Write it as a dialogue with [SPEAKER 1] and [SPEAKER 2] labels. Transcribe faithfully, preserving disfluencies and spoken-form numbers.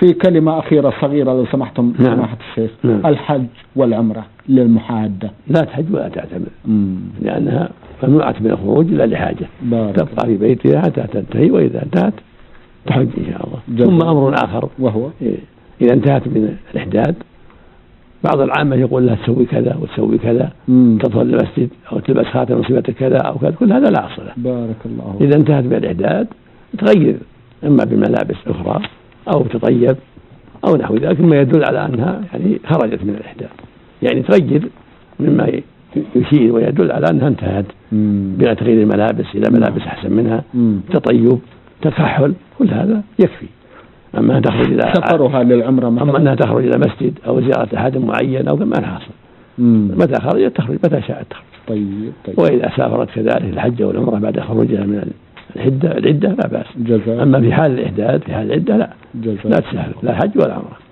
[SPEAKER 1] في كلمة أخيرة صغيرة لو سمحتم
[SPEAKER 2] نعم.
[SPEAKER 1] سماحة الشيخ.
[SPEAKER 2] نعم.
[SPEAKER 1] الحج والعمرة للمحادة.
[SPEAKER 2] لا تحج ولا تعتمر
[SPEAKER 1] مم.
[SPEAKER 2] لأنها ممنوعة من الخروج إلا لحاجة، تبقى في بيتها حتى تنتهي، وإذا انتهت تحج إن شاء الله.
[SPEAKER 1] جزء.
[SPEAKER 2] ثم أمر آخر
[SPEAKER 1] وهو
[SPEAKER 2] إذا انتهت من الإحداد بعض العامة يقول لها تسوي كذا وتسوي كذا،
[SPEAKER 1] مم.
[SPEAKER 2] تدخل المسجد أو تلبس خاتم مصيبة كذا أو كذا، كل هذا لا أصل له.
[SPEAKER 1] بارك الله.
[SPEAKER 2] إذا انتهت من الإحداد تغير إما بملابس أخرى أو تطيب أو نحو ذلك، مما يدل على أنها يعني خرجت من الإحداد، يعني تغير مما يشير ويدل على أنها انتهت بلا تغيير الملابس إلى ملابس أحسن منها، مم. تطيب، تكحل، كل هذا يكفي. أما أن تخرج إلى
[SPEAKER 1] سفرها للعمرة مثلا،
[SPEAKER 2] أما أنها تخرج إلى مسجد أو زيارة أحد معين أو ما لها أصل، متى خرجت تخرج متى شاءت تخرج.
[SPEAKER 1] طيب طيب.
[SPEAKER 2] وإذا سافرت كذلك الحج والعمرة بعد خروجها من العدة العدة لا بأس.
[SPEAKER 1] جزاء.
[SPEAKER 2] أما في حال الإحداد في حال العدة لا
[SPEAKER 1] جزاء.
[SPEAKER 2] لا تسافر لا حج ولا عمرة.